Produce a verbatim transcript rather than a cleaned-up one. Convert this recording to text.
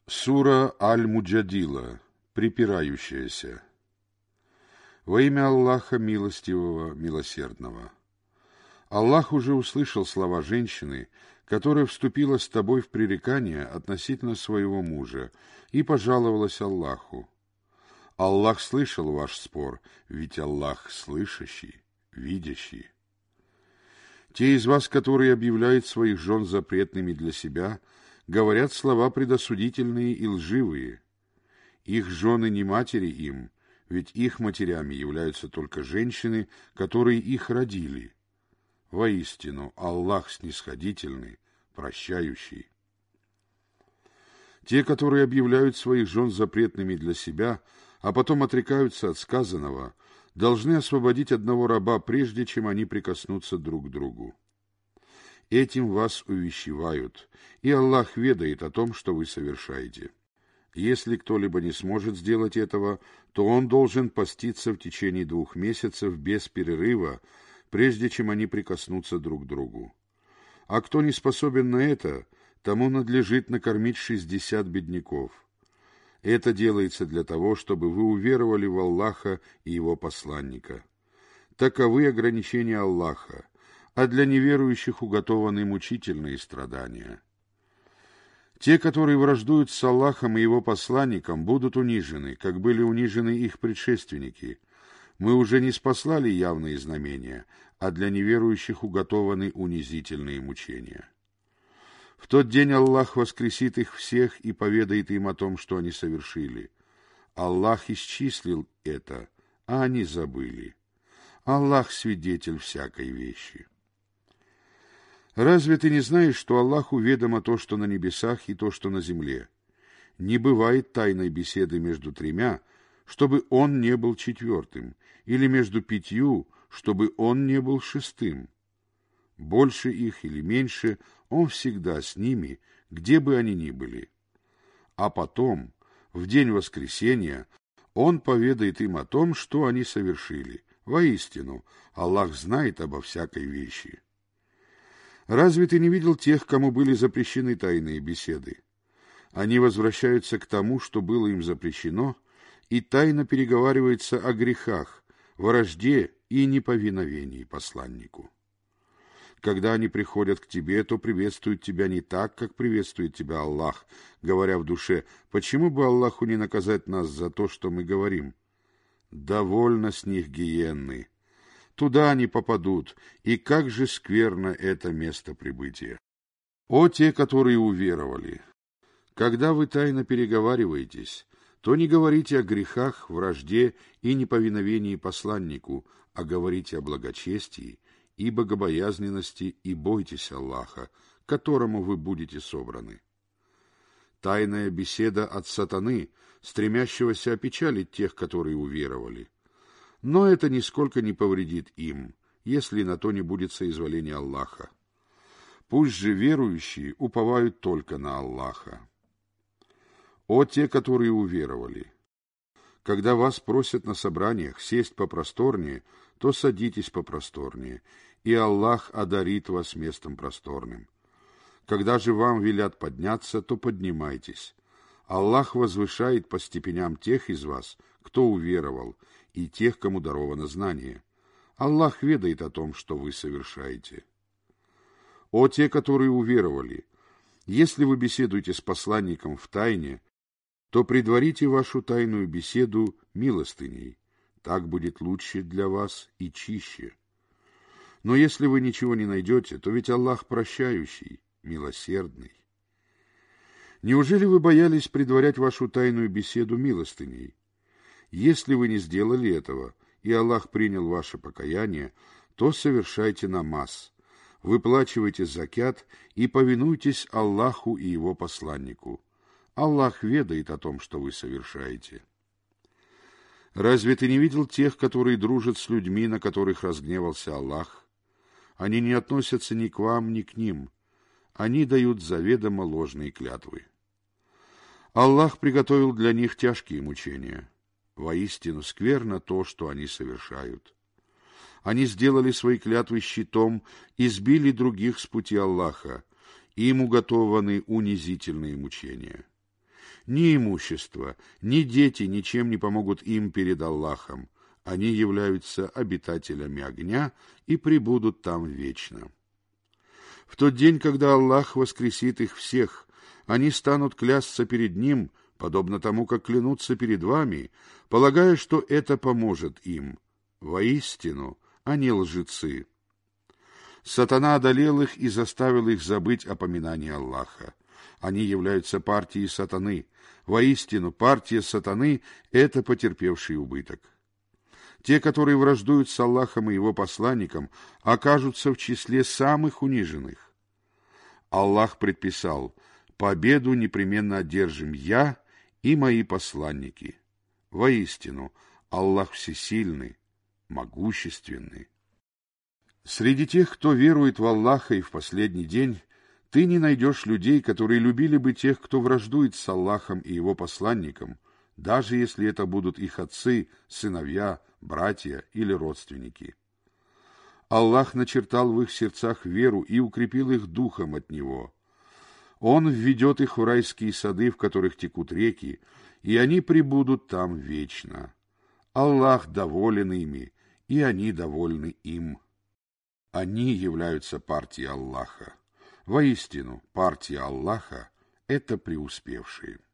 Сура Аль-Муджадила, припирающаяся. Во имя Аллаха Милостивого, Милосердного. Аллах уже услышал слова женщины, которая вступила с тобой в пререкание относительно своего мужа и пожаловалась Аллаху. Аллах слышал ваш спор, ведь Аллах слышащий, видящий. Те из вас, которые объявляют своих жен запретными для себя, говорят слова предосудительные и лживые. Их жены не матери им, ведь их матерями являются только женщины, которые их родили. Воистину, Аллах снисходительный, прощающий. Те, которые объявляют своих жен запретными для себя, а потом отрекаются от сказанного, должны освободить одного раба, прежде чем они прикоснутся друг к другу. Этим вас увещевают, и Аллах ведает о том, что вы совершаете. Если кто-либо не сможет сделать этого, то он должен поститься в течение двух месяцев без перерыва, прежде чем они прикоснутся друг к другу. А кто не способен на это, тому надлежит накормить шестьдесят бедняков. Это делается для того, чтобы вы уверовали в Аллаха и Его посланника. Таковы ограничения Аллаха, а для неверующих уготованы мучительные страдания. Те, которые враждуют с Аллахом и Его посланником, будут унижены, как были унижены их предшественники. Мы уже не спаслали явные знамения, а для неверующих уготованы унизительные мучения. В тот день Аллах воскресит их всех и поведает им о том, что они совершили. Аллах исчислил это, а они забыли. Аллах свидетель всякой вещи. Разве ты не знаешь, что Аллаху ведомо то, что на небесах, и то, что на земле? Не бывает тайной беседы между тремя, чтобы он не был четвертым, или между пятью, чтобы он не был шестым. Больше их или меньше, он всегда с ними, где бы они ни были. А потом, в день воскресения, он поведает им о том, что они совершили. Воистину, Аллах знает обо всякой вещи. Разве ты не видел тех, кому были запрещены тайные беседы? Они возвращаются к тому, что было им запрещено, и тайно переговариваются о грехах, вражде и неповиновении посланнику. Когда они приходят к тебе, то приветствуют тебя не так, как приветствует тебя Аллах, говоря в душе: почему бы Аллаху не наказать нас за то, что мы говорим? Довольно с них гиенны. Туда они попадут, и как же скверно это место прибытия. О те, которые уверовали! Когда вы тайно переговариваетесь, то не говорите о грехах, вражде и неповиновении посланнику, а говорите о благочестии и богобоязненности, и бойтесь Аллаха, к которому вы будете собраны. Тайная беседа от сатаны, стремящегося опечалить тех, которые уверовали. Но это нисколько не повредит им, если на то не будет соизволения Аллаха. Пусть же верующие уповают только на Аллаха. О те, которые уверовали! Когда вас просят на собраниях сесть попросторнее, то садитесь попросторнее, и Аллах одарит вас местом просторным. Когда же вам велят подняться, то поднимайтесь. Аллах возвышает по степеням тех из вас, кто уверовал, и тех, кому даровано знание. Аллах ведает о том, что вы совершаете. О те, которые уверовали! Если вы беседуете с посланником в тайне, то предварите вашу тайную беседу милостыней. Так будет лучше для вас и чище. Но если вы ничего не найдете, то ведь Аллах прощающий, милосердный. Неужели вы боялись предварять вашу тайную беседу милостыней? Если вы не сделали этого, и Аллах принял ваше покаяние, то совершайте намаз, выплачивайте закят и повинуйтесь Аллаху и Его посланнику. Аллах ведает о том, что вы совершаете. Разве ты не видел тех, которые дружат с людьми, на которых разгневался Аллах? Они не относятся ни к вам, ни к ним. Они дают заведомо ложные клятвы. Аллах приготовил для них тяжкие мучения. Воистину скверно то, что они совершают. Они сделали свои клятвы щитом и сбили других с пути Аллаха. Им уготованы унизительные мучения. Ни имущество, ни дети ничем не помогут им перед Аллахом. Они являются обитателями огня и пребудут там вечно. В тот день, когда Аллах воскресит их всех, они станут клясться перед Ним, подобно тому, как клянутся перед вами, полагая, что это поможет им. Воистину, они лжецы. Сатана одолел их и заставил их забыть о поминании Аллаха. Они являются партией сатаны. Воистину, партия сатаны — это потерпевший убыток. Те, которые враждуют с Аллахом и Его посланником, окажутся в числе самых униженных. Аллах предписал: победу непременно одержим я и мои посланники. Воистину, Аллах всесильный, могущественный. Среди тех, кто верует в Аллаха и в последний день, ты не найдешь людей, которые любили бы тех, кто враждует с Аллахом и Его посланником, даже если это будут их отцы, сыновья, братья или родственники. Аллах начертал в их сердцах веру и укрепил их духом от Него. Он введет их в райские сады, в которых текут реки, и они пребудут там вечно. Аллах доволен ими, и они довольны им. Они являются партией Аллаха. Воистину, партия Аллаха — это преуспевшие.